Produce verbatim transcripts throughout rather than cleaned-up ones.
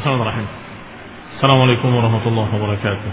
Bismillahirrahmanirrahim. Assalamualaikum warahmatullahi wabarakatuh.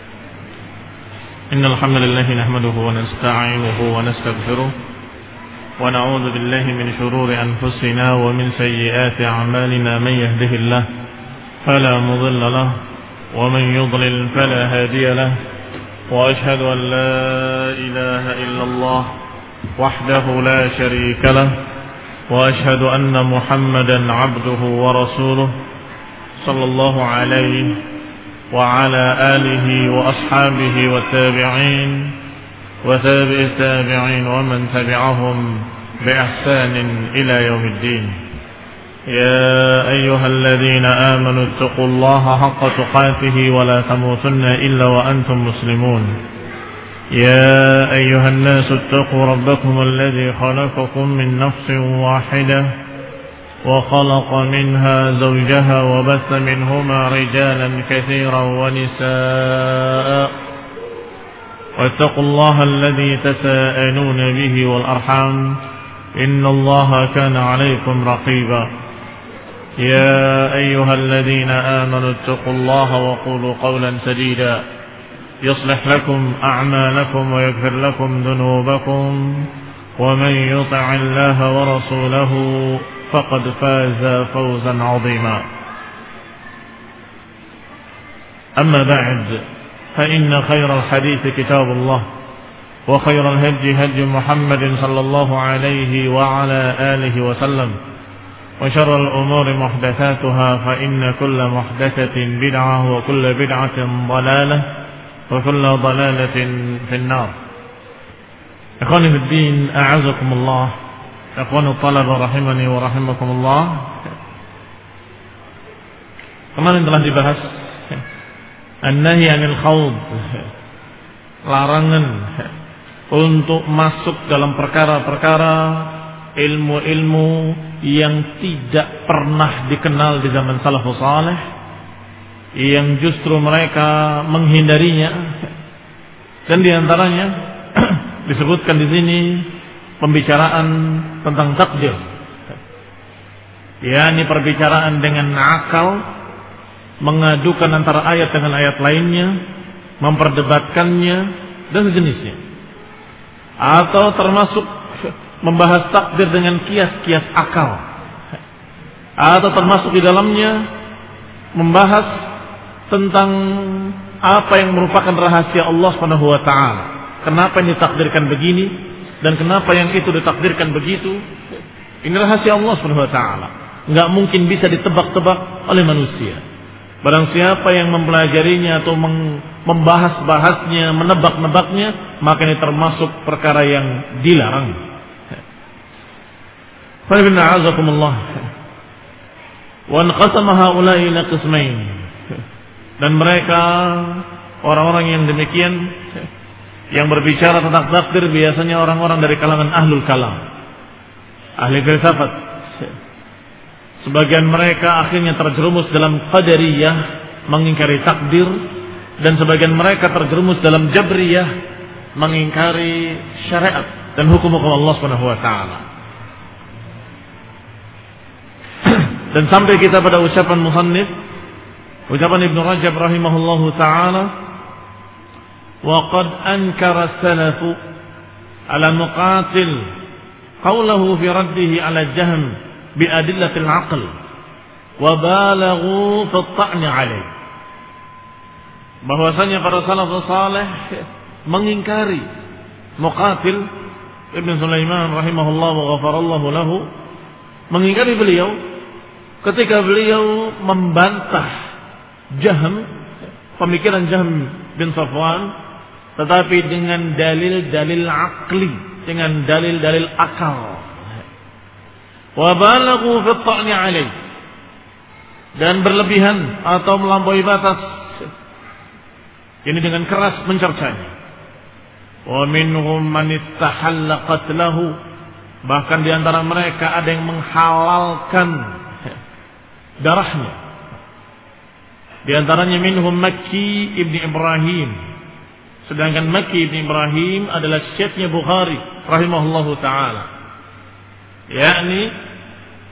Innal hamdalillah nahmaduhu wa nasta'inuhu wa nastaghfiruh wa na'udzu billahi min shururi anfusina wa min sayyiati a'malina man yahdihillahu fala mudilla lahu wa man yudlil fala hadiya lahu wa ashhadu an la ilaha illallah wahdahu la sharika lahu wa ashhadu anna Muhammadan 'abduhu wa rasuluh sallallahu alaihi wa ala alihi wa ashabihi wa tabi'in wa tabi'it tabi'in wa man tabi'ahum bi ihsanin ila yaumiddin. Ya ayyuhalladzina amanu taqullaha haqqa tuqatih wa la tamutunna illa wa antum muslimun. Ya ayyuhan nasu taqu rabbakum alladzi khalaqakum min nafsin wahidah وخلق منها زوجها وبث منهما رجالا كثيرا ونساء واتقوا الله الذي تساءلون به والأرحام إن الله كان عليكم رقيبا يا أيها الذين آمنوا اتقوا الله وقولوا قولا سديدا يصلح لكم أعمالكم ويغفر لكم ذنوبكم ومن يطع الله ورسوله فقد فاز فوزا عظيما. أما بعد فإن خير الحديث كتاب الله وخير الهدي هدي محمد صلى الله عليه وعلى آله وسلم وشر الأمور محدثاتها فإن كل محدثة بدعة وكل بدعة ضلالة وكل ضلالة في النار. إخواني في الدين أعزكم الله. Akhwanu talaba rahimani wa rahimakumullah. Kemarin telah dibahas an-nahy 'anil khawd, larangan untuk masuk dalam perkara-perkara ilmu-ilmu yang tidak pernah dikenal di zaman salafus saleh, yang justru mereka menghindarinya. Dan diantaranya disebutkan di sini pembicaraan tentang takdir, yakni perbicaraan dengan akal, mengadukan antara ayat dengan ayat lainnya, memperdebatkannya dan sejenisnya, atau termasuk membahas takdir dengan kias-kias akal, atau termasuk di dalamnya membahas tentang apa yang merupakan rahasia Allah Subhanahu wa taala. Kenapa ini ditakdirkan begini dan kenapa yang itu ditakdirkan begitu? Ini rahasia Allah Subhanahu wa taala. Enggak mungkin bisa ditebak-tebak oleh manusia. Barang siapa yang mempelajarinya atau membahas-bahasnya, menebak-nebaknya, maka ini termasuk perkara yang dilarang. Fa inna a'azakumullah. Wa anqasama haula'i ila qismain. Dan mereka orang-orang yang demikian yang berbicara tentang takdir biasanya orang-orang dari kalangan ahlul kalam, ahli filsafat. Sebagian mereka akhirnya terjerumus dalam qadariyah, mengingkari takdir, dan sebagian mereka terjerumus dalam jabriyah, mengingkari syariat dan hukum-hukum Allah Subhanahu wa taala. Dan sampai kita pada ucapan musannif, ucapan Ibnu Rajab rahimahullahu taala, وقد أنكر السلف على مقاتل قوله في رده على الجهم بأدلة العقل وبالغوا في الطعن عليه. Bahwasanya para salafus saleh mengingkari Muqatil Ibn Sulaiman rahimahullah wa ghafarallahu lahu, mengingkari beliau ketika beliau membantah Jahm, pemikiran Jahm bin Safwan, tetapi dengan dalil-dalil akli, dengan dalil-dalil akal. Wa balaghu fi at-ta'ni 'alaih, dan berlebihan atau melampaui batas, ini dengan keras mencercanya. Wa minhum man istahalla qatlahu, bahkan di antara mereka ada yang menghalalkan darahnya. Di antaranya minhum Makki ibni Ibrahim. Sedangkan Makki ibn Ibrahim adalah syekhnya Bukhari rahimahullahu taala. Yakni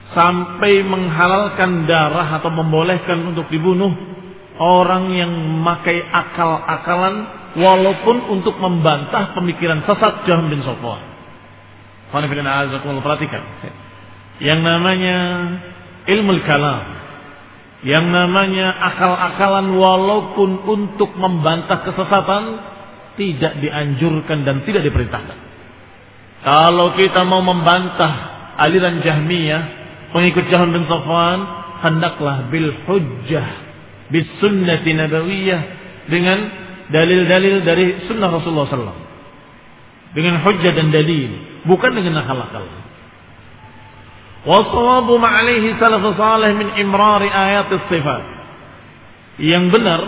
sampai menghalalkan darah atau membolehkan untuk dibunuh orang yang memakai akal-akalan walaupun untuk membantah pemikiran sesat Jahm bin Safwan. Perhatikan. Yang namanya ilmu kalam, yang namanya akal-akalan walaupun untuk membantah kesesatan tidak dianjurkan dan tidak diperintahkan. Kalau kita mau membantah aliran Jahmiyah, pengikut Jahm bin Safwan, hendaklah bil hujjah, bis sunnati nabawiyah, dengan dalil-dalil dari sunnah Rasulullah sallallahu alaihi wasallam, dengan hujjah dan dalil, bukan dengan akal-akal. Wassawabu ma'alaihi salafus salih min imrari ayatis sifat. Yang benar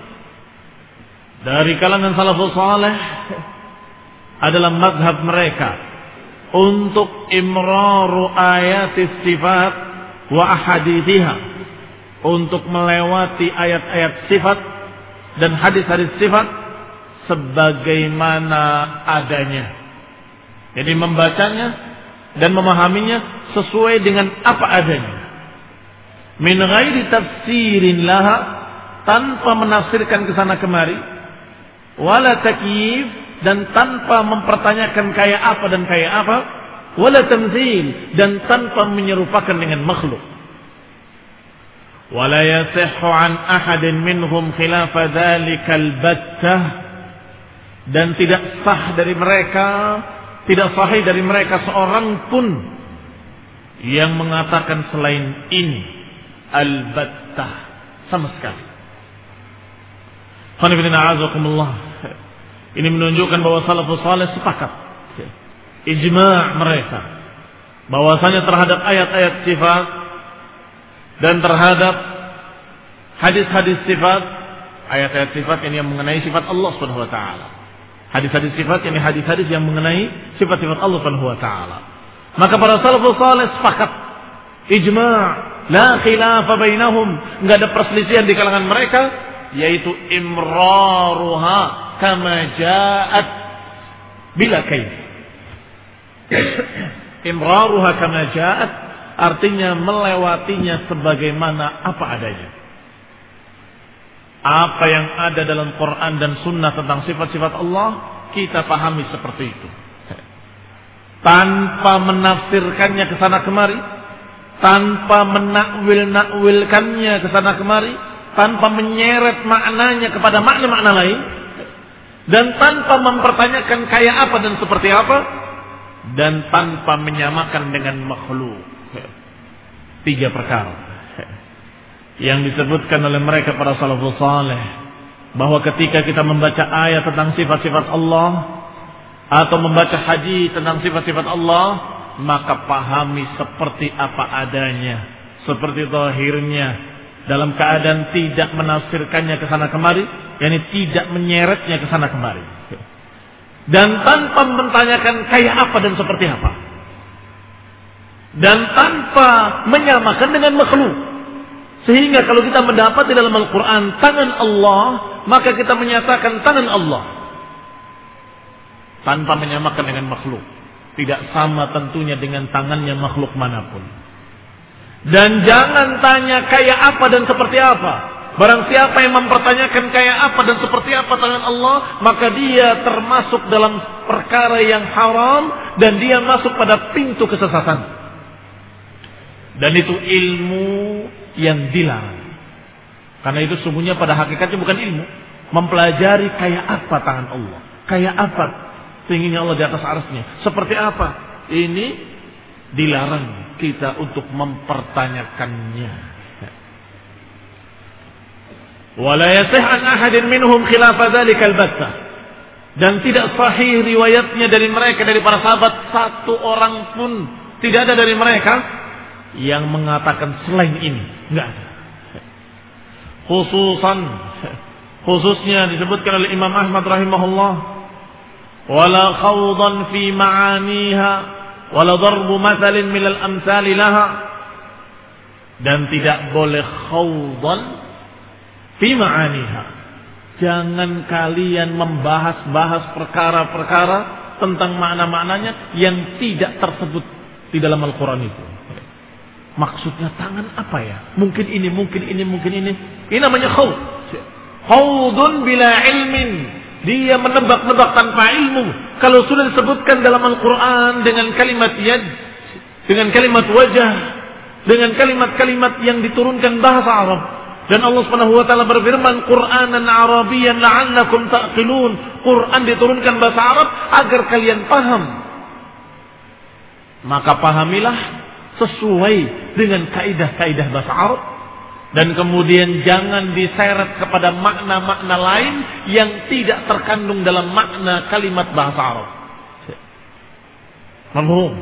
dari kalangan salafus salih adalah mazhab mereka untuk imraru ayatis sifat wa ahadithiha, untuk melewati ayat-ayat sifat dan hadis-hadis sifat sebagaimana adanya. Jadi membacanya dan memahaminya sesuai dengan apa adanya. Min ghairi tafsirin laha, tanpa menafsirkan ke sana kemari, wala takyif, dan tanpa mempertanyakan kayak apa dan kayak apa, wala tamthil, dan tanpa menyerupakan dengan makhluk. Wala yasihhu an ahadin minhum khilafa dzalikal battah, dan tidak sah dari mereka, tidak sahih dari mereka seorang pun yang mengatakan selain ini al-battah sama sekali. Ini menunjukkan bahwa salafus salih sepakat, ijma' mereka, bahwasanya terhadap ayat-ayat sifat dan terhadap hadis-hadis sifat, ayat-ayat sifat ini yang mengenai sifat Allah Subhanahu wa taala. Hadis-hadis sifat ini hadis-hadis yang mengenai sifat-sifat Allah Subhanahu wa taala. Maka para salafus salih sepakat, ijma', la khilafa bainahum, enggak ada perselisihan di kalangan mereka, yaitu imraruha kama ja'at bila kaif. Imraruha kama ja'at artinya melewatinya sebagaimana apa adanya. Apa yang ada dalam Quran dan Sunnah tentang sifat-sifat Allah, kita pahami seperti itu, tanpa menafsirkannya ke sana kemari, tanpa menakwil-nakwilkannya ke sana kemari, tanpa menyeret maknanya kepada makna-makna lain, dan tanpa mempertanyakan kayak apa dan seperti apa, dan tanpa menyamakan dengan makhluk. Tiga perkara yang disebutkan oleh mereka para salafus saleh, bahwa ketika kita membaca ayat tentang sifat-sifat Allah atau membaca hadis tentang sifat-sifat Allah, maka pahami seperti apa adanya, seperti zahirnya, dalam keadaan tidak menafsirkannya ke sana kemari, yakni tidak menyeretnya ke sana kemari, dan tanpa menanyakan kayak apa dan seperti apa, dan tanpa menyamakan dengan makhluk. Sehingga kalau kita mendapat di dalam Al-Quran tangan Allah, maka kita menyatakan tangan Allah, tanpa menyamakan dengan makhluk. Tidak sama tentunya dengan tangannya makhluk manapun. Dan jangan tanya kayak apa dan seperti apa. Barang siapa yang mempertanyakan kayak apa dan seperti apa tangan Allah, maka dia termasuk dalam perkara yang haram, dan dia masuk pada pintu kesesatan. Dan itu ilmu yang dilarang. Karena itu sungguhnya pada hakikatnya bukan ilmu. Mempelajari kayak apa tangan Allah, kayak apa tingginya Allah di atas arsy-Nya, seperti apa, ini dilarang kita untuk mempertanyakannya. Wala yasih an ahadin minhum khilafa dzalikal battah, dan tidak sahih riwayatnya dari mereka, dari para sahabat, satu orang pun tidak ada dari mereka yang mengatakan selain ini, enggak ada. Khususan khususnya disebutkan oleh Imam Ahmad rahimahullah, wala khawdan fi ma'aniha wala darbu mathalin minal amsali laha, dan tidak boleh khawdan fi ma'aniha, jangan kalian membahas-bahas perkara-perkara tentang makna-maknanya yang tidak tersebut di dalam Al-Quran itu. Maksudnya tangan apa ya? Mungkin ini, mungkin ini, mungkin ini. Ini namanya khawd. Khawdun bila ilmin. Dia menebak-nebak tanpa ilmu. Kalau sudah disebutkan dalam Al-Quran dengan kalimat yad, dengan kalimat wajah, dengan kalimat-kalimat yang diturunkan bahasa Arab. Dan Allah Subhanahu wa taala berfirman, Qur'anan Arabiyyan la'allakum ta'qilun. Quran diturunkan bahasa Arab agar kalian paham. Maka pahamilah sesuai dengan kaidah-kaidah bahasa Arab. Dan kemudian jangan diseret kepada makna-makna lain yang tidak terkandung dalam makna kalimat bahasa Arab. Mafhum?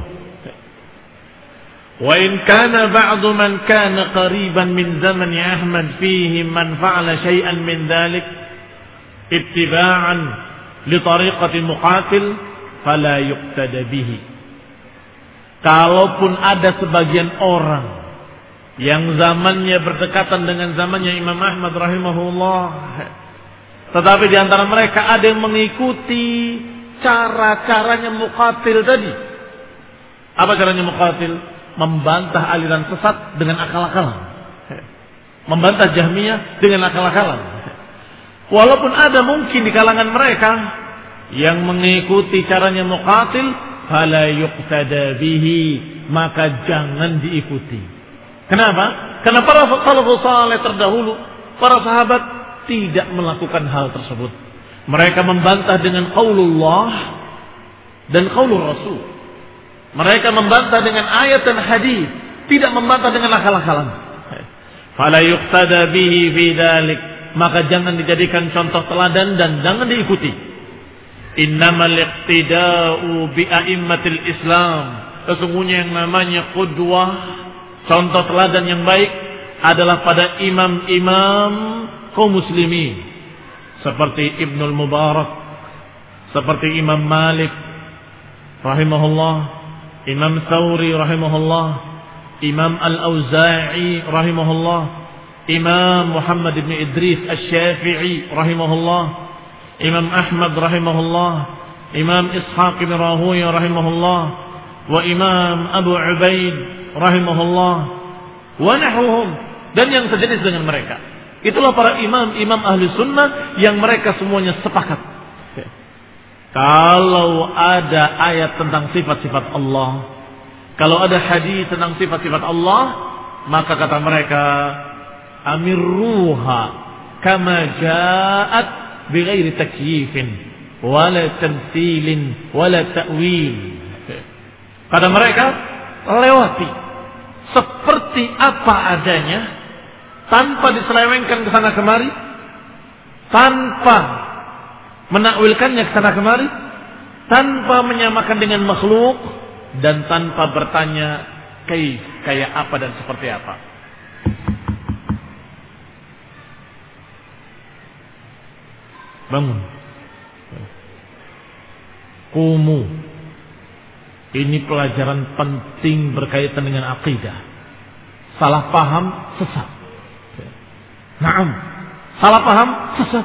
Wa in kana ba'du man kana qariban min zaman Ahmad fihi man fa'ala syai'an min dhalik ittiba'an li tariqati muqatil fala yuqtada bihi. Kalaupun ada sebagian orang yang zamannya berdekatan dengan zamannya Imam Ahmad rahimahullah, tetapi di antara mereka ada yang mengikuti cara-caranya Muqatil tadi. Apa caranya Muqatil? Membantah aliran sesat dengan akal-akalan, membantah Jahmiyah dengan akal-akalan. Walaupun ada mungkin di kalangan mereka yang mengikuti caranya Muqatil, fala yuqtada bihi, maka jangan diikuti. Kenapa? Karena para salafus saleh terdahulu, para sahabat tidak melakukan hal tersebut. Mereka membantah dengan qaulullah dan qaulur Rasul. Mereka membantah dengan ayat dan hadis, tidak membantah dengan akal-akalan. Fala yuqtada bihi fi dzalik, maka jangan dijadikan contoh teladan dan jangan diikuti. Innamal iqtida'u bi a'immatil Islam. Sesungguhnya yang namanya qudwah, contoh teladan yang baik adalah pada imam-imam kaum muslimin seperti Ibnul Mubarak, seperti Imam Malik rahimahullah, Imam Thawri rahimahullah, Imam Al-Auza'i rahimahullah, Imam Muhammad ibn Idris Asy-Syafi'i rahimahullah, Imam Ahmad rahimahullah, Imam Ishaq ibn Rahuya rahimahullah, wa Imam Abu Ubaid rahimahullah wa nahwuhum, dan yang sejenis dengan mereka. Itulah para imam-imam ahli sunnah yang mereka semuanya sepakat. Kalau ada ayat tentang sifat-sifat Allah, kalau ada hadis tentang sifat-sifat Allah, maka kata mereka, amirruha kama ja'at bighairi takyifin wala tamthilin wala ta'wil. Kata mereka, lewati seperti apa adanya, tanpa diselewengkan ke sana kemari, tanpa menakwilkannya ke sana kemari, tanpa menyamakan dengan makhluk, dan tanpa bertanya kaif, kayak apa dan seperti apa. Bangun. Kumu. Ini pelajaran penting berkaitan dengan akidah. Salah paham, sesat. Naam. Salah paham, sesat.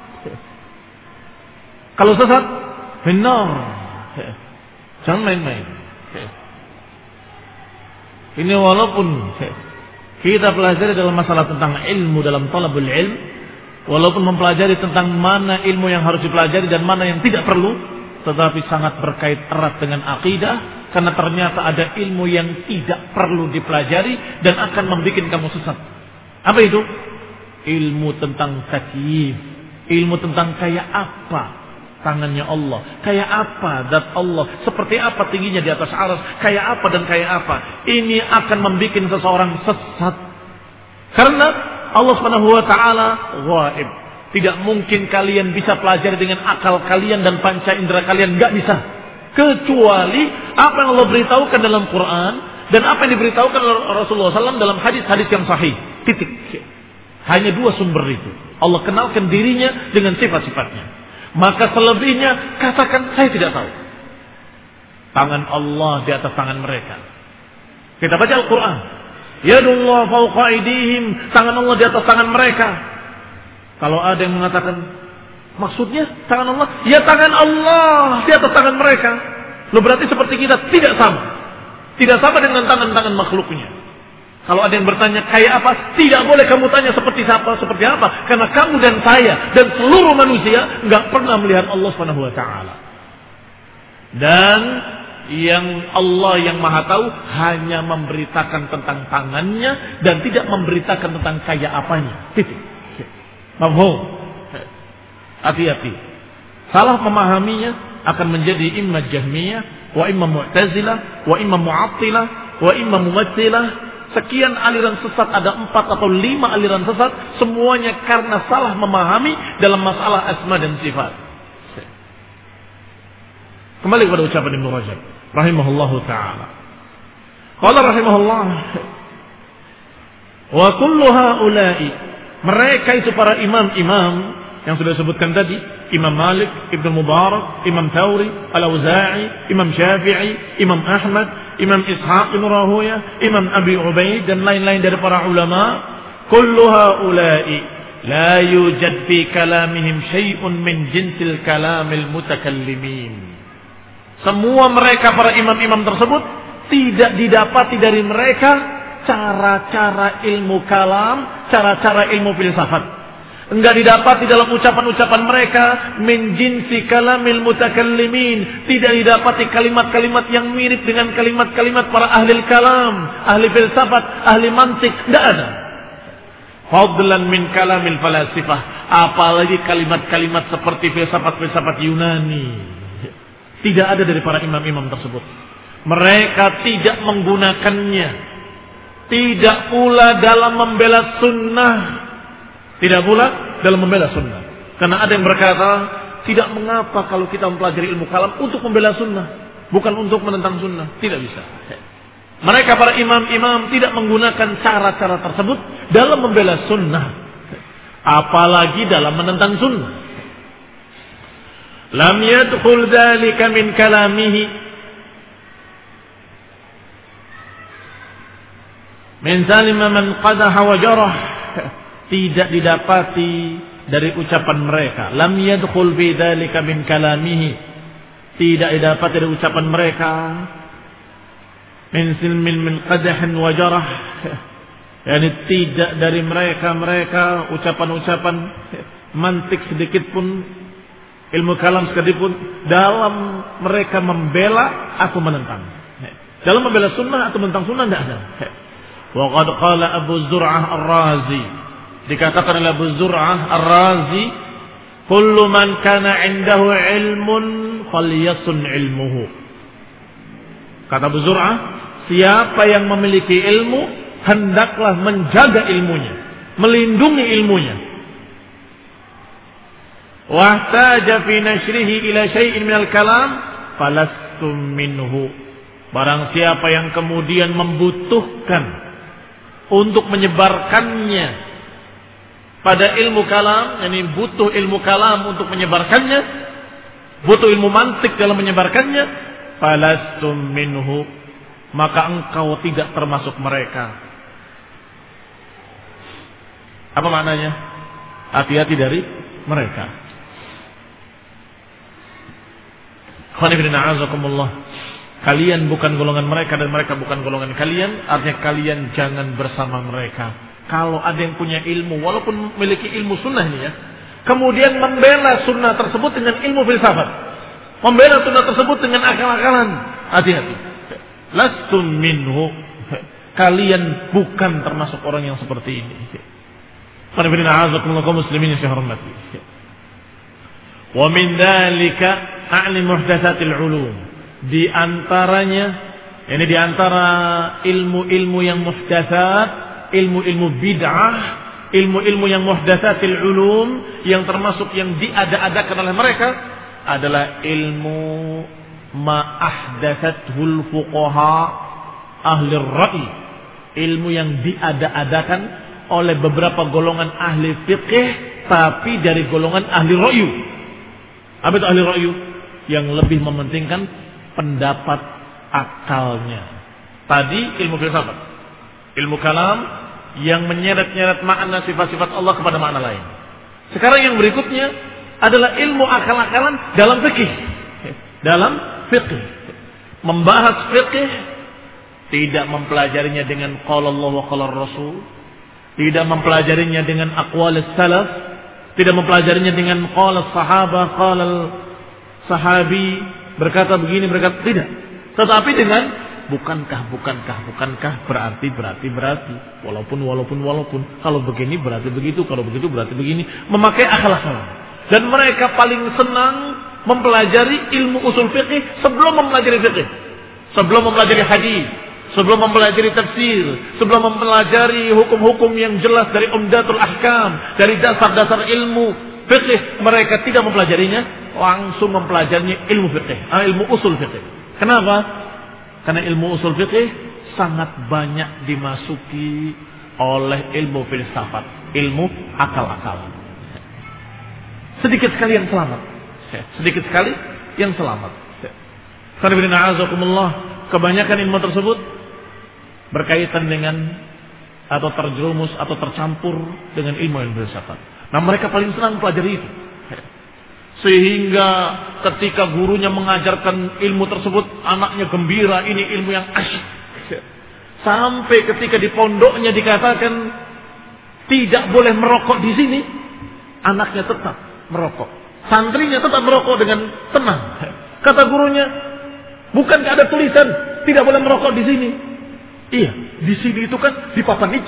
Kalau sesat, benar. Jangan main-main. Ini walaupun kita pelajari dalam masalah tentang ilmu dalam talabul ilm, walaupun mempelajari tentang mana ilmu yang harus dipelajari dan mana yang tidak perlu, tetapi sangat berkait erat dengan akidah, karena ternyata ada ilmu yang tidak perlu dipelajari dan akan membuat kamu sesat. Apa itu? Ilmu tentang takyif, ilmu tentang kayak apa tangannya Allah, kayak apa zat Allah, seperti apa tingginya di atas arsy, kayak apa dan kayak apa. Ini akan membuat seseorang sesat. Karena Allah Subhanahu wa taala ghaib. Tidak mungkin kalian bisa pelajari dengan akal kalian dan panca indera kalian, enggak bisa. Kecuali apa yang Allah beritahukan dalam Quran dan apa yang diberitahukan oleh Rasulullah shallallahu alaihi wasallam dalam hadis-hadis yang sahih. Titik. Hanya dua sumber itu. Allah kenalkan dirinya dengan sifat-sifatnya. Maka selebihnya katakan saya tidak tahu. Tangan Allah di atas tangan mereka. Kita baca Al-Quran. Yadullah fawqa aydihim, tangan Allah di atas tangan mereka. Kalau ada yang mengatakan maksudnya tangan Allah, ya tangan Allah di atas tangan mereka. Lo berarti seperti kita tidak sama. Tidak sama dengan tangan-tangan makhluknya. Kalau ada yang bertanya kayak apa, tidak boleh kamu tanya seperti siapa, seperti apa, karena kamu dan saya dan seluruh manusia nggak pernah melihat Allah Subhanahu wa taala. Dan yang Allah yang Maha Tahu hanya memberitakan tentang tangannya dan tidak memberitakan tentang kayak apanya. Titik. Mafhum. Hati-hati. Salah memahaminya akan menjadi imma Jahmiyah, wa imma Mu'tazilah, wa imma Mu'attilah, wa imma Mumatsilah. Sekian aliran sesat, ada empat atau lima aliran sesat, semuanya karena salah memahami dalam masalah asma dan sifat. Kembali kepada ucapan Ibnu Rajab rahimahullahu taala. Qala rahimahullah, wa kullu haula'i, mereka itu para imam-imam yang sudah disebutkan tadi, Imam Malik, Ibnu Mubarak, Imam Thawri, Al-Auza'i, Imam Syafi'i, Imam Ahmad, Imam Ishaq bin Rahuya, Imam Abi Ubaid dan lain-lain dari para ulama, kullu haula'i la yujad fi kalamihim syai'un min jinsil kalamil mutakallimin. Semua mereka para imam-imam tersebut tidak didapati dari mereka cara-cara ilmu kalam, cara-cara ilmu filsafat. Enggak didapati dalam ucapan-ucapan mereka min jinsi kalamil mutakallimin. Tidak didapati kalimat-kalimat yang mirip dengan kalimat-kalimat para ahli kalam, ahli filsafat, ahli mantik. Tidak ada. Fadlan min kalamil falasifah. Apalagi kalimat-kalimat seperti filsafat-filsafat Yunani. Tidak ada dari para imam-imam tersebut. Mereka tidak menggunakannya. Tidak pula dalam membela sunnah. Tidak pula dalam membela sunnah. Karena ada yang berkata, tidak mengapa kalau kita mempelajari ilmu kalam untuk membela sunnah, bukan untuk menentang sunnah. Tidak bisa. Mereka para imam-imam tidak menggunakan cara-cara tersebut dalam membela sunnah, apalagi dalam menentang sunnah. Lam yadkhul dzalika min kalamihi min salima man qadaha wa jarah. Tidak didapati dari ucapan mereka. Lam yadkhul fi dzalika min kalamihi. Tidak didapati dari ucapan mereka min silmin min qadahin wa jarah. Yani tidak dari mereka mereka ucapan-ucapan mantik sedikit pun, ilmu kalam sedikit pun dalam mereka membela atau menentang. Dalam membela sunnah atau menentang sunnah tidak ada. Wa qad qala Abu Zur'ah Ar-Razi, dikatakan oleh Abu Zur'ah Ar-Razi, kullu man kana indahu ilmun falyasun ilmuhu. Kata Abu Zur'ah, siapa yang memiliki ilmu hendaklah menjaga ilmunya, melindungi ilmunya. Wahtaja fi nashrihi ila syai'in minal kalam falastum minhu. Barang siapa yang kemudian membutuhkan untuk menyebarkannya pada ilmu kalam, yakni butuh ilmu kalam untuk menyebarkannya, butuh ilmu mantik dalam menyebarkannya, falastum minhu, maka engkau tidak termasuk mereka. Apa maknanya? Hati-hati dari mereka. Kalian bukan golongan mereka dan mereka bukan golongan kalian. Artinya kalian jangan bersama mereka. Kalau ada yang punya ilmu, walaupun memiliki ilmu sunnah ini ya, kemudian membela sunnah tersebut dengan ilmu filsafat, membela sunnah tersebut dengan akal-akalan, hati-hati. Lastum minhu, kalian bukan termasuk orang yang seperti ini. Muslimin yang saya hormati. Wa min dzalika a'li muhdatsatil ulum. Di antaranya, ini di antara ilmu-ilmu yang muhdatsat, ilmu-ilmu bid'ah, ilmu-ilmu yang muhdatsatil ulum, yang termasuk yang diada-adakan oleh mereka adalah ilmu ma ahdatsatul fuqaha ahli ra'i, ilmu yang diada-adakan oleh beberapa golongan ahli fiqh tapi dari golongan ahli ra'yu. Apa itu ahli ra'yu? Yang lebih mementingkan pendapat akalnya. Tadi ilmu filsafat, ilmu kalam yang menyeret-nyeret makna sifat-sifat Allah kepada makna lain. Sekarang yang berikutnya adalah ilmu akal-akalan dalam fikih. Dalam fikih. Membahas fikih tidak mempelajarinya dengan qala Allah wa qala Rasul, tidak mempelajarinya dengan aqwal salaf, tidak mempelajarinya dengan qala sahabah, qala sahabi berkata begini, berkata tidak, tetapi dengan bukankah, bukankah, bukankah, berarti, berarti, berarti, walaupun, walaupun, walaupun, kalau begini berarti begitu, kalau begitu berarti begini, memakai akal-akalan. Dan mereka paling senang mempelajari ilmu usul fikih sebelum mempelajari fikih, sebelum mempelajari hadis, sebelum mempelajari tafsir, sebelum mempelajari hukum-hukum yang jelas dari umdatul ahkam, dari dasar-dasar ilmu fikih, mereka tidak mempelajarinya, langsung mempelajarinya ilmu fikih, ilmu usul fikih. Kenapa? Karena ilmu usul fikih sangat banyak dimasuki oleh ilmu filsafat, ilmu akal-akalan. Sedikit sekali yang selamat. Sedikit sekali yang selamat. Kebanyakan ilmu tersebut berkaitan dengan atau terjerumus atau tercampur dengan ilmu yang filsafat. Nah, mereka paling senang pelajari itu. Sehingga ketika gurunya mengajarkan ilmu tersebut, anaknya gembira, ini ilmu yang asyik. Sampai ketika di pondoknya dikatakan tidak boleh merokok di sini, anaknya tetap merokok. Santrinya tetap merokok dengan tenang. Kata gurunya, bukankah ada tulisan tidak boleh merokok di sini? Iya, di sini itu kan di papan itu.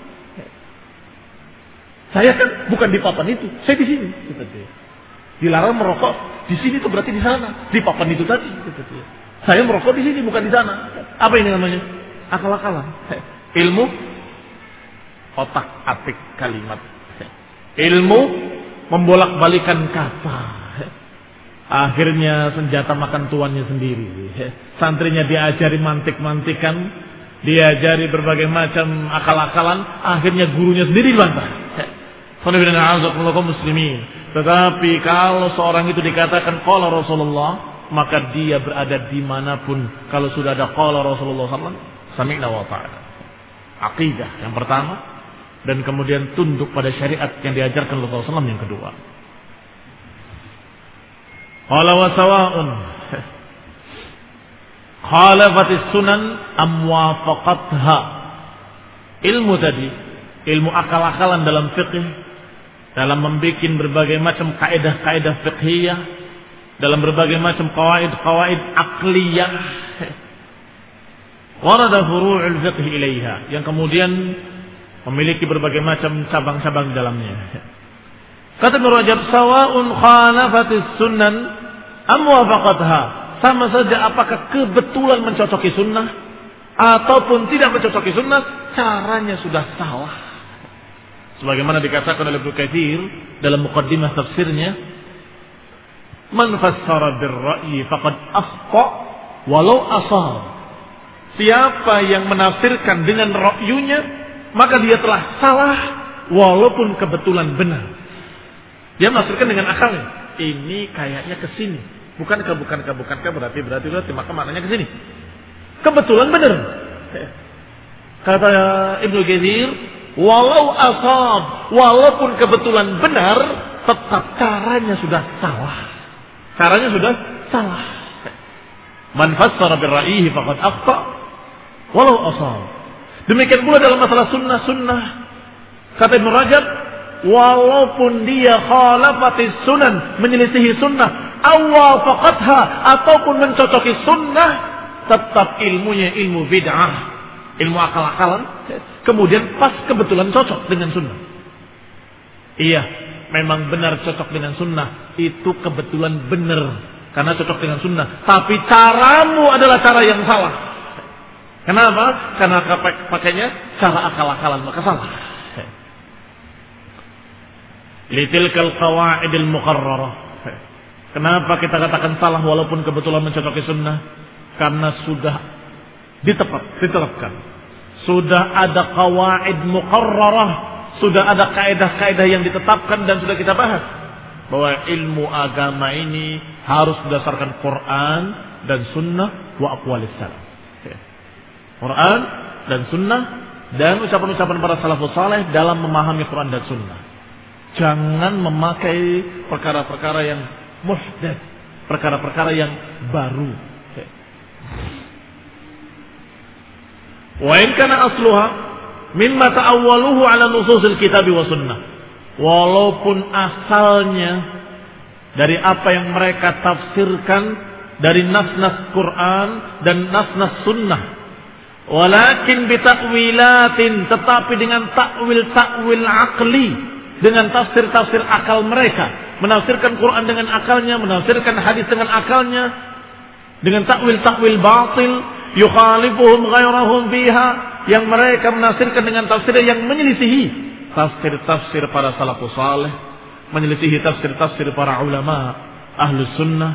Saya kan bukan di papan itu, saya di sini. Dilarang merokok di sini itu berarti di sana, di papan itu tadi. Saya merokok di sini bukan di sana. Apa ini namanya? Akal-akalan. Ilmu otak-atik kalimat. Ilmu membolak-balikan kata. Akhirnya senjata makan tuannya sendiri. Santrinya diajari mantik-mantikan, diajari berbagai macam akal-akalan, akhirnya gurunya sendiri dibantah. Muslimin. Tetapi kalau seorang itu dikatakan qala Rasulullah, maka dia berada dimanapun. Kalau sudah ada qala Rasulullah sallallahu alaihi wasallam, sami'na wa ta'ala. Aqidah yang pertama, dan kemudian tunduk pada syariat yang diajarkan Rasulullah sallallahu alaihi wasallam yang kedua. Qala wa sawa'un khalafatis sunan am wafaqatha. Ilmu tadi, ilmu akal-akalan dalam fikih, dalam membuat berbagai macam kaidah-kaidah fiqhiyah, dalam berbagai macam qawaid-qawaid akliyah, warada furu'ul fiqh ilaiha, yang kemudian memiliki berbagai macam cabang-cabang dalamnya. Kata Ibnu Rajab, sawa'un khalafatis sunan am wafaqatha, sama saja apakah kebetulan mencocoki sunnah ataupun tidak mencocoki sunnah, caranya sudah salah. Sebagaimana dikatakan oleh Ibnu Katsir dalam muqaddimah tafsirnya, man fassara bir-ra'yi faqad akhta walau asal. Siapa yang menafsirkan dengan ra'yunya, maka dia telah salah walaupun kebetulan benar. Dia menafsirkan dengan akalnya. Ini kayaknya ke sini. Bukankah, bukankah, bukankah, berarti, berarti, berarti, maka maknanya ke sini. Kebetulan benar. Kata Ibnu Katsir, walau asab, walaupun kebetulan benar, tetap caranya sudah salah. Caranya sudah salah. Man fassara bir-ra'yihi faqad akhta walau asab. Demikian pula dalam masalah sunnah-sunnah. Kata Ibnu Rajab, walaupun dia khalafatis sunan, menyelisihi sunnah, awal faqatha, ataupun mencocoki sunnah, tetap ilmunya ilmu bid'ah, ilmu akal-akalan, kemudian pas kebetulan cocok dengan sunnah. Iya, memang benar cocok dengan sunnah, itu kebetulan benar karena cocok dengan sunnah, tapi caramu adalah cara yang salah. Kenapa? Karena pakainya cara akal-akalan, maka salah. Litilkal qawaidil muqarrarah. Kenapa kita katakan salah walaupun kebetulan mencocoki sunnah? Karena sudah ditepap, ditetapkan. Sudah ada qawaid muqarrarah, sudah ada kaidah-kaidah yang ditetapkan dan sudah kita bahas bahwa ilmu agama ini harus berdasarkan Quran dan sunnah wa aqwalis salaf. Quran dan sunnah dan ucapan-ucapan para salafus saleh dalam memahami Quran dan sunnah. Jangan memakai perkara-perkara yang muhdats, perkara-perkara yang baru. Wa in kana asluha mimma ta'awwaluhu 'ala nususil kitab wa sunnah. Walaupun asalnya dari apa yang mereka tafsirkan dari nas-nas Quran dan nas-nas sunnah. Walakin bita'wilatin, tetapi dengan takwil-takwil akli, dengan tafsir-tafsir akal mereka, menafsirkan Quran dengan akalnya, menafsirkan hadis dengan akalnya, dengan takwil-takwil batil, yukhalifuhum ghairahum fiha, yang mereka menafsirkan dengan tafsir yang menyelisihi tafsir-tafsir para salafus saleh, menyelisihi tafsir-tafsir para ulama ahlus sunnah.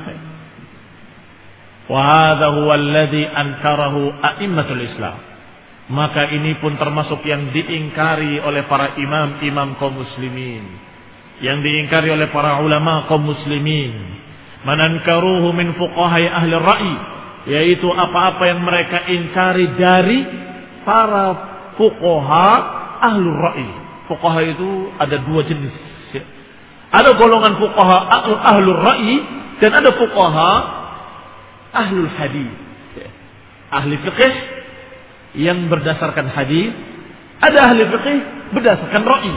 Wa hadha huwa alladhi ankarahu a'immatul Islam. Maka ini pun termasuk yang diingkari oleh para imam-imam kaum muslimin, yang diingkari oleh para ulama kaum muslimin. Manankaruhu min fuqahai ahli ra'i, yaitu apa-apa yang mereka ingkari dari para fuqaha ahli ra'i. Fuqaha itu ada dua jenis. Ada golongan fuqaha ahlul ra'i dan ada fuqaha ahlul hadis. Ahli fiqh yang berdasarkan hadis, ada ahli fiqh berdasarkan ra'i.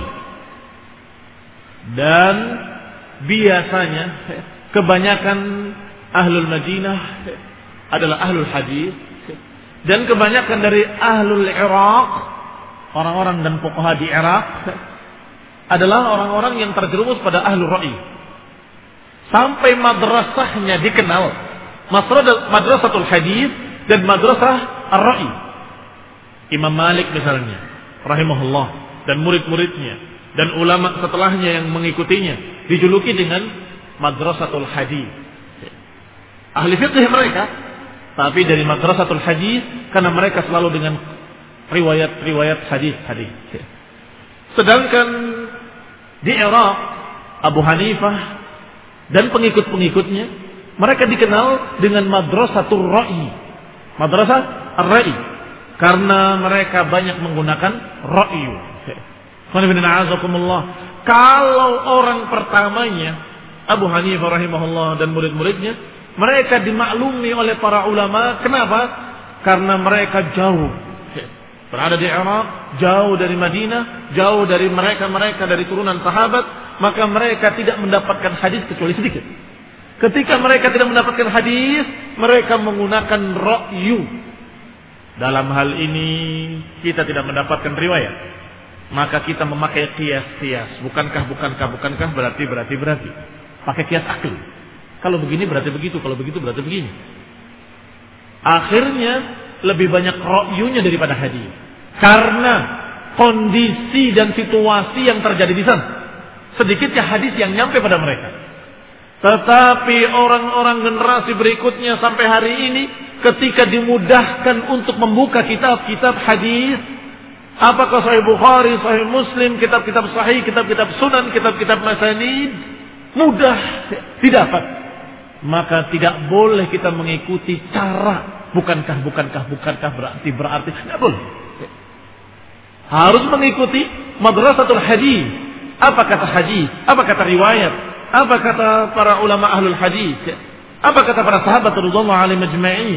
Dan biasanya kebanyakan ahlul Madinah adalah ahlul hadis, dan kebanyakan dari ahlul Iraq, orang-orang dan fuqaha di Irak, adalah orang-orang yang terjerumus pada ahlul ra'i. Sampai madrasahnya dikenal, madrasatul hadis dan madrasah ar-ra'i. Imam Malik misalnya, rahimahullah, dan murid-muridnya dan ulama setelahnya yang mengikutinya dijuluki dengan madrasatul hadis. Ahli fiqh mereka, tapi dari madrasatul hadis karena mereka selalu dengan riwayat-riwayat hadis-hadis. Sedangkan di Irak, Abu Hanifah dan pengikut-pengikutnya, mereka dikenal dengan madrasatul ra'i, madrasah ar-ra'i, karena mereka banyak menggunakan ra'yu. Kalau orang pertamanya Abu Hanifah rahimahullah dan murid-muridnya, mereka dimaklumi oleh para ulama. Kenapa? Karena mereka jauh berada di Irak, jauh dari Madinah, jauh dari mereka-mereka dari turunan sahabat, maka mereka tidak mendapatkan hadis kecuali sedikit. Ketika mereka tidak mendapatkan hadis, mereka menggunakan ra'yu. Dalam hal ini kita tidak mendapatkan riwayat, maka kita memakai kias-kias. Bukankah, bukankah, bukankah, berarti, berarti, berarti. Pakai kias akal. Kalau begini berarti begitu, kalau begitu berarti begini. Akhirnya lebih banyak ra'yunya daripada hadis. Karena kondisi dan situasi yang terjadi di sana. Sedikitnya hadis yang nyampe pada mereka. Tetapi orang-orang generasi berikutnya sampai hari ini, ketika dimudahkan untuk membuka kitab-kitab hadis, apakah Sahih Bukhari, Sahih Muslim, kitab-kitab Sahih, kitab-kitab Sunan, kitab-kitab Masanid, mudah didapat. Maka tidak boleh kita mengikuti cara bukankah, bukankah, bukankah, berarti, berarti. Tidak boleh. Harus mengikuti madrasatul hadis. Apa kata hadis? Apa kata riwayat? Apa kata para ulama ahlul hadis? Apa kata para sahabat radhiyallahu alaihim ajma'in?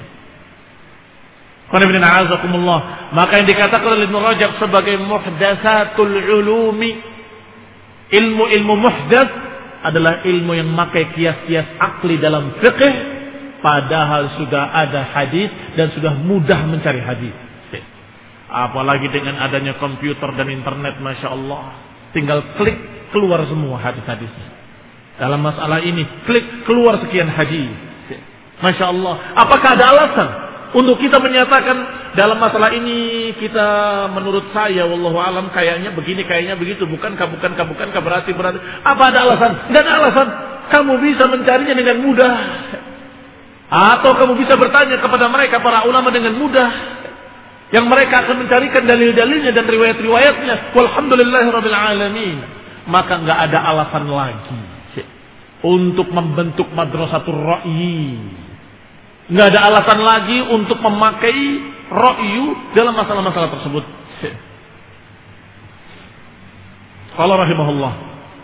Maka yang dikatakan oleh Ibnu Rajab sebagai muhdatsatul ulumi, ilmu-ilmu muhdats adalah ilmu yang memakai kias-kias akli dalam fiqh, padahal sudah ada hadis dan sudah mudah mencari hadis. Apalagi dengan adanya komputer dan internet, masya Allah, tinggal klik keluar semua hadis-hadisnya. Dalam masalah ini klik keluar sekian hadis. Masya Allah. Apakah ada alasan untuk kita menyatakan dalam masalah ini kita menurut saya wallahu alam kayaknya begini, kayaknya begitu, bukankah, bukankah, bukankah, berarti, berarti. Apa ada alasan? Tidak ada alasan. Kamu bisa mencarinya dengan mudah. Atau kamu bisa bertanya kepada mereka para ulama dengan mudah, yang mereka akan mencarikan dalil-dalilnya dan riwayat-riwayatnya. Walhamdulillahirabbil alamin. Maka enggak ada alasan lagi untuk membentuk madrasatul ra'yi. Enggak ada alasan lagi untuk memakai ra'yu dalam masalah-masalah tersebut. Qala rahimahullah.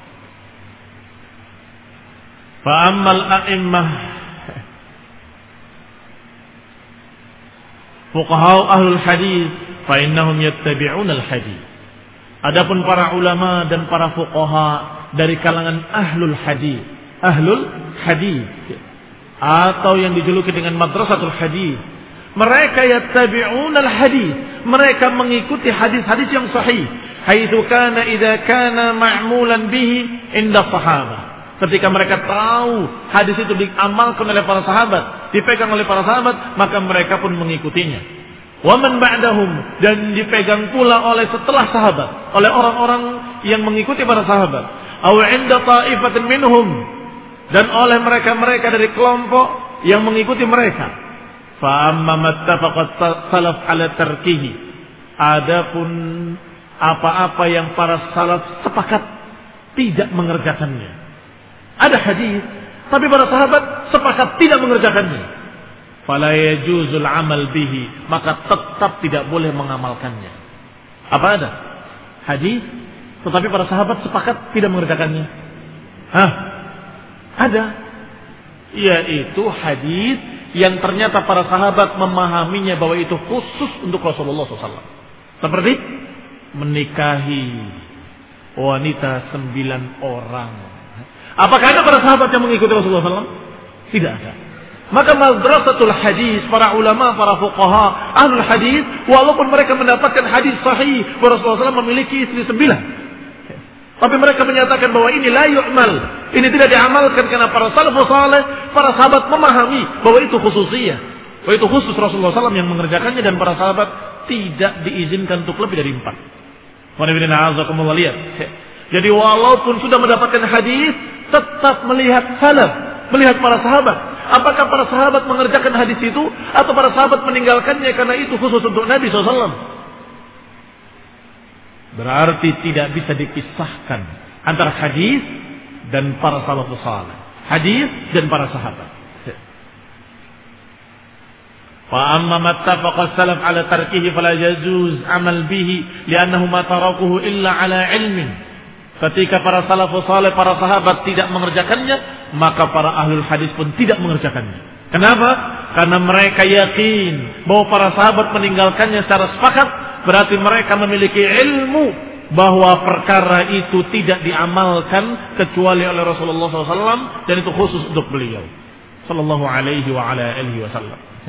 Fa ammal a'immah fuqaha ahlul hadis fa innahum yattabi'una al-hadis. Adapun para ulama dan para fuqaha dari kalangan ahlul hadis, ahlul hadis atau yang dijuluki dengan madrasatul hadis, mereka yattabi'una al-hadis, mereka mengikuti hadis-hadis yang sahih, haitsu kana idza kana ma'mulan bihi inda sahabah. Ketika mereka tahu hadis itu diamalkan oleh para sahabat, dipegang oleh para sahabat, maka mereka pun mengikutinya. Wa man ba'dahum, dan dipegang pula oleh setelah sahabat, oleh orang-orang yang mengikuti para sahabat. Aw 'inda ta'ifatin minhum, dan oleh mereka-mereka dari kelompok yang mengikuti mereka. Fa amma mattafaqat salaf 'ala tarkihi, adapun apa-apa yang para salaf sepakat tidak mengerjakannya. Ada hadis, tapi para sahabat sepakat tidak mengerjakannya. Fala yajuzul amal bihi, maka tetap tidak boleh mengamalkannya. Apa ada? Hadis, tetapi para sahabat sepakat tidak mengerjakannya. Hah? Ada. Yaitu hadis yang ternyata para sahabat memahaminya bahwa itu khusus untuk Rasulullah shallallahu alaihi wasallam. Seperti menikahi wanita sembilan orang. Apakah ada para sahabat yang mengikuti Rasulullah shallallahu alaihi wasallam? Tidak ada. Maka madrasatul hadis, para ulama, para fuqaha, ahlul hadis, walaupun mereka mendapatkan hadis sahih bahwa Rasulullah shallallahu alaihi wasallam memiliki istri sembilan, tapi mereka menyatakan bahwa ini la yu'mal, ini tidak diamalkan karena para salafus saleh, para sahabat memahami bahwa itu khususiyah, bahwa itu khusus Rasulullah shallallahu alaihi wasallam yang mengerjakannya, dan para sahabat tidak diizinkan untuk lebih dari empat. Lihat. Jadi walaupun sudah mendapatkan hadis, tetap melihat salaf, melihat para sahabat. Apakah para sahabat mengerjakan hadis itu, atau para sahabat meninggalkannya karena itu khusus untuk Nabi shallallahu alaihi wasallam. Berarti tidak bisa dipisahkan antara hadis dan para salafus saleh, hadis dan para sahabat. Fa amma mattafaqa salaf ala tarkihi fala yajuz amal bihi li'annahu ma tarakuhu illa ala ilmin. Ketika para salafus saleh, para sahabat tidak mengerjakannya, maka para ahlul hadis pun tidak mengerjakannya. Kenapa? Karena mereka yakin bahwa para sahabat meninggalkannya secara sepakat, berarti mereka memiliki ilmu bahwa perkara itu tidak diamalkan kecuali oleh Rasulullah shallallahu alaihi wasallam, dan itu khusus untuk beliau sallallahu alaihi wa ala alihi wasallam.